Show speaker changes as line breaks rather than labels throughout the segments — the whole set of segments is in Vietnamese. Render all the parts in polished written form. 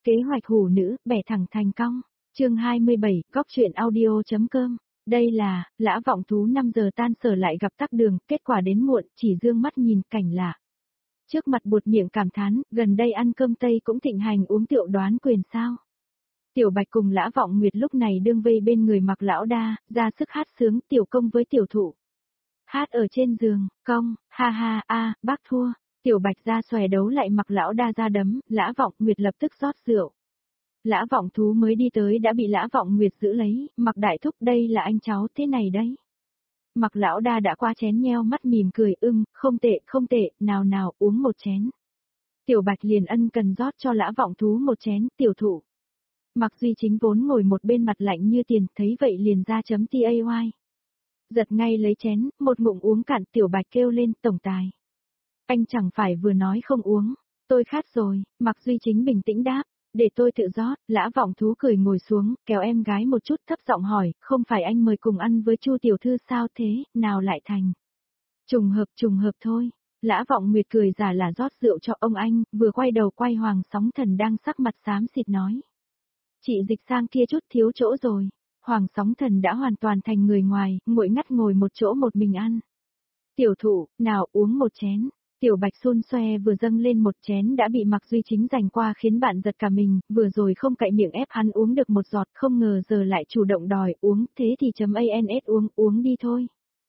Kế hoạch hủ nữ, bẻ thẳng thành cong. Chương 27, góc truyện audio.com. Đây là, Lã Vọng Thú 5 giờ tan sở lại gặp tắc đường, kết quả đến muộn, chỉ dương mắt nhìn cảnh lạ. Trước mặt buột miệng cảm thán, gần đây ăn cơm Tây cũng thịnh hành uống rượu đoán quyền sao. Tiểu Bạch cùng Lã Vọng Nguyệt lúc này đương vây bên người Mặc Lão Đa, ra sức hát sướng tiểu công với tiểu thụ. Hát ở trên giường, công, ha ha a, bác thua. Tiểu Bạch ra xòe đấu lại Mặc Lão Đa ra đấm, Lã Vọng Nguyệt lập tức rót rượu. Lã Vọng Thú mới đi tới đã bị Lã Vọng Nguyệt giữ lấy, Mặc đại thúc đây là anh cháu thế này đấy. Mặc Lão Đa đã qua chén nheo mắt mỉm cười không tệ, nào nào uống một chén. Tiểu Bạch liền ân cần rót cho Lã Vọng Thú một chén, tiểu thụ. Mặc Duy Chính vốn ngồi một bên mặt lạnh như tiền, thấy vậy liền ra chấm tay. Giật ngay lấy chén, một ngụm uống cạn, Tiểu Bạch kêu lên, tổng tài. Anh chẳng phải vừa nói không uống, tôi khát rồi, Mặc Duy Chính bình tĩnh đáp, để tôi tự rót. Lã Vọng Thú cười ngồi xuống, kéo em gái một chút thấp giọng hỏi, không phải anh mời cùng ăn với Chu tiểu thư sao thế, nào lại thành. Trùng hợp thôi. Lã Vọng Nguyệt cười giả là rót rượu cho ông anh, vừa quay đầu quay Hoàng Sóng Thần đang sắc mặt xám xịt nói. Chị dịch sang kia chút thiếu chỗ rồi. Hoàng Sóng Thần đã hoàn toàn thành người ngoài, nguội ngắt ngồi một chỗ một mình ăn. Tiểu thụ, nào uống một chén. Tiểu Bạch xôn xoe vừa dâng lên một chén đã bị Mặc Duy Chính giành qua khiến bạn giật cả mình, vừa rồi không cậy miệng ép hắn uống được một giọt, không ngờ giờ lại chủ động đòi uống, thế thì ans uống đi thôi.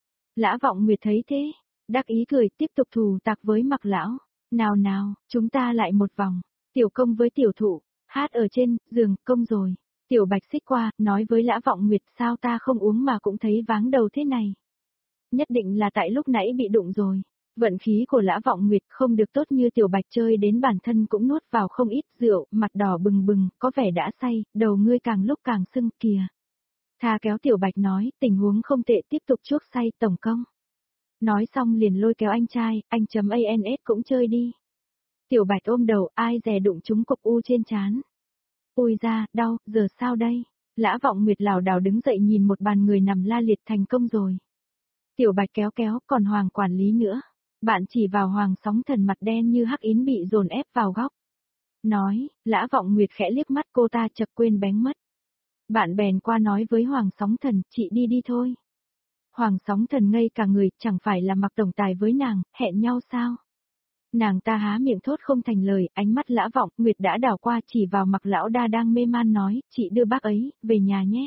Lã Vọng Nguyệt thấy thế, đắc ý cười tiếp tục thù tạc với Mặc lão. Nào, chúng ta lại một vòng. Tiểu công với tiểu thụ, hát ở trên giường, công rồi. Tiểu Bạch xích qua, nói với Lã Vọng Nguyệt, sao ta không uống mà cũng thấy váng đầu thế này. Nhất định là tại lúc nãy bị đụng rồi. Vận khí của Lã Vọng Nguyệt không được tốt như Tiểu Bạch, chơi đến bản thân cũng nuốt vào không ít rượu, mặt đỏ bừng, có vẻ đã say, đầu ngươi càng lúc càng sưng kìa. Tha kéo Tiểu Bạch nói, tình huống không tệ, tiếp tục chuốc say tổng công. Nói xong liền lôi kéo anh trai, anh ans cũng chơi đi. Tiểu Bạch ôm đầu, ai dè đụng trúng cục u trên trán. Ôi da, đau, giờ sao đây? Lã Vọng Nguyệt lảo đảo đứng dậy nhìn một bàn người nằm la liệt, thành công rồi. Tiểu Bạch kéo, còn Hoàng quản lý nữa. Bạn chỉ vào Hoàng Sóng Thần mặt đen như hắc yến bị dồn ép vào góc. Nói, Lã Vọng Nguyệt khẽ liếc mắt cô ta chợt quên bén mất. Bạn bèn qua nói với Hoàng Sóng Thần, chị đi thôi. Hoàng Sóng Thần ngây cả người, chẳng phải là Mặc tổng tài với nàng, hẹn nhau sao? Nàng ta há miệng thốt không thành lời, ánh mắt Lã Vọng Nguyệt đã đảo qua chỉ vào Mặc Lão Đa đang mê man nói, chị đưa bác ấy, về nhà nhé.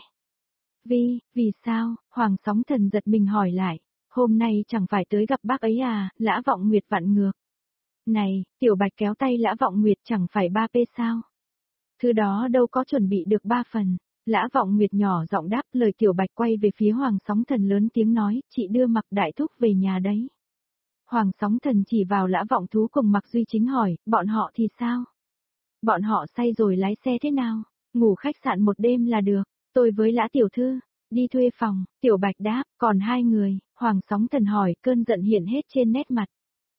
Vì sao? Hoàng Sóng Thần giật mình hỏi lại. Hôm nay chẳng phải tới gặp bác ấy à, Lã Vọng Nguyệt vặn ngược. Này, Tiểu Bạch kéo tay Lã Vọng Nguyệt, chẳng phải 3P sao? Thứ đó đâu có chuẩn bị được 3 phần. Lã Vọng Nguyệt nhỏ giọng đáp, lời Tiểu Bạch quay về phía Hoàng Sóng Thần lớn tiếng nói, chị đưa Mặc đại thúc về nhà đấy. Hoàng Sóng Thần chỉ vào Lã Vọng Thú cùng Mặc Duy Chính hỏi, bọn họ thì sao? Bọn họ say rồi lái xe thế nào? Ngủ khách sạn một đêm là được, tôi với Lã tiểu thư, đi thuê phòng. Tiểu Bạch đáp, còn 2 người, Hoàng Sóng Thần hỏi, cơn giận hiện hết trên nét mặt.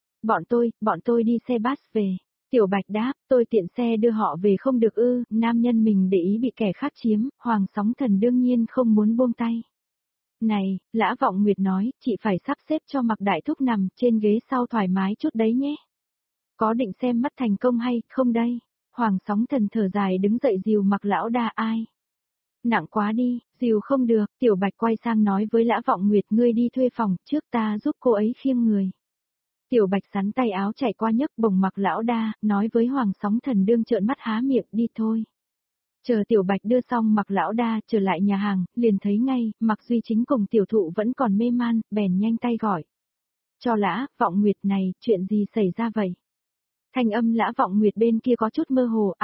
Bọn tôi đi xe bus về. Tiểu Bạch đáp, tôi tiện xe đưa họ về không được ư, nam nhân mình để ý bị kẻ khác chiếm, Hoàng Sóng Thần đương nhiên không muốn buông tay. Này, Lã Vọng Nguyệt nói, chị phải sắp xếp cho Mặc đại thúc nằm trên ghế sau thoải mái chút đấy nhé. Có định xem mắt thành công hay không đây? Hoàng Sóng Thần thở dài đứng dậy dìu Mặc Lão Đa ai. Nặng quá đi, dìu không được, Tiểu Bạch quay sang nói với Lã Vọng Nguyệt, ngươi đi thuê phòng, trước ta giúp cô ấy khiêng người. Tiểu Bạch sắn tay áo chạy qua nhấc bồng Mặc Lão Đa, nói với Hoàng Sóng Thần đương trợn mắt há miệng, đi thôi. Chờ Tiểu Bạch đưa xong Mặc Lão Đa trở lại nhà hàng, liền thấy ngay, Mặc Duy Chính cùng tiểu thụ vẫn còn mê man, bèn nhanh tay gọi. Cho Lã Vọng Nguyệt này, chuyện gì xảy ra vậy? Thanh âm Lã Vọng Nguyệt bên kia có chút mơ hồ,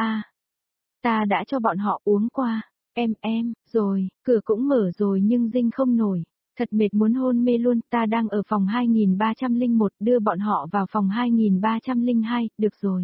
ta đã cho bọn họ uống qua, rồi, cửa cũng mở rồi nhưng dinh không nổi, thật mệt muốn hôn mê luôn, ta đang ở phòng 2301, đưa bọn họ vào phòng 2302, được rồi.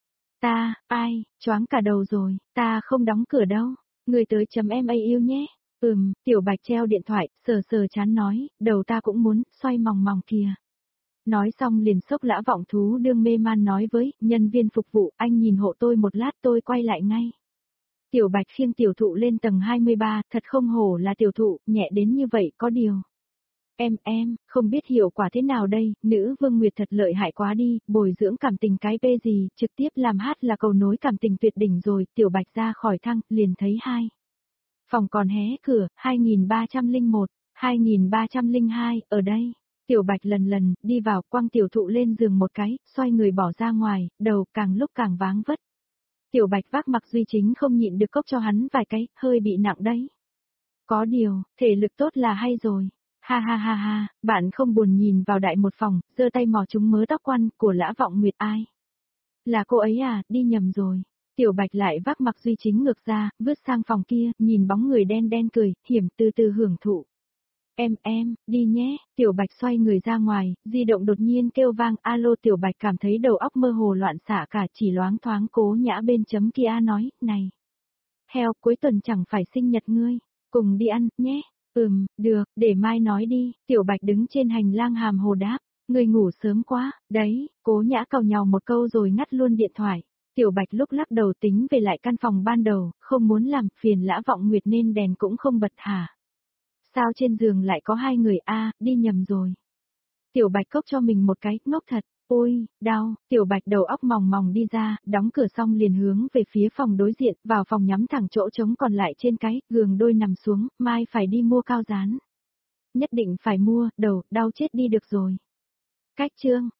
Choáng cả đầu rồi, ta không đóng cửa đâu, người tới .mau nhé. Tiểu Bạch treo điện thoại, sờ chán nói, đầu ta cũng muốn, xoay mòng kìa. Nói xong liền xốc Lã Vọng Thú đương mê man nói với nhân viên phục vụ, anh nhìn hộ tôi một lát tôi quay lại ngay. Tiểu Bạch khiêng tiểu thụ lên tầng 23, thật không hổ là tiểu thụ, nhẹ đến như vậy có điều. Không biết hiệu quả thế nào đây, nữ Vương Nguyệt thật lợi hại quá đi, bồi dưỡng cảm tình cái bê gì, trực tiếp làm hát là cầu nối cảm tình tuyệt đỉnh rồi, Tiểu Bạch ra khỏi thang, liền thấy hai. Phòng còn hé cửa, 2301, 2302, ở đây. Tiểu Bạch lần lần, đi vào, quăng tiểu thụ lên giường một cái, xoay người bỏ ra ngoài, đầu càng lúc càng váng vất. Tiểu Bạch vác Mặc Duy Chính không nhịn được cốc cho hắn vài cái, hơi bị nặng đấy. Có điều, thể lực tốt là hay rồi. Ha ha ha ha, bạn không buồn nhìn vào đại một phòng, giơ tay mò chúng mớ tóc quăn của Lã Vọng Nguyệt ai. Là cô ấy à, đi nhầm rồi. Tiểu Bạch lại vác Mặc Duy Chính ngược ra, vứt sang phòng kia, nhìn bóng người đen đen cười, hiểm từ từ hưởng thụ. Đi nhé, Tiểu Bạch xoay người ra ngoài, di động đột nhiên kêu vang, alo Tiểu Bạch cảm thấy đầu óc mơ hồ loạn xạ cả, chỉ loáng thoáng Cố Nhã bên chấm kia nói, này. Heo, cuối tuần chẳng phải sinh nhật ngươi, cùng đi ăn, nhé. Được, để mai nói đi, Tiểu Bạch đứng trên hành lang hàm hồ đáp, ngươi ngủ sớm quá, đấy, Cố Nhã càu nhàu một câu rồi ngắt luôn điện thoại. Tiểu Bạch lúc lắc đầu tính về lại căn phòng ban đầu, không muốn làm phiền Lã Vọng Nguyệt nên đèn cũng không bật hả. Sao trên giường lại có hai người a, đi nhầm rồi. Tiểu Bạch cốc cho mình một cái, ngốc thật, ôi, đau, Tiểu Bạch đầu óc mòng mòng đi ra, đóng cửa xong liền hướng về phía phòng đối diện, vào phòng nhắm thẳng chỗ trống còn lại trên cái, giường đôi nằm xuống, mai phải đi mua cao dán. Nhất định phải mua, đầu, đau chết đi được rồi. Cách chương.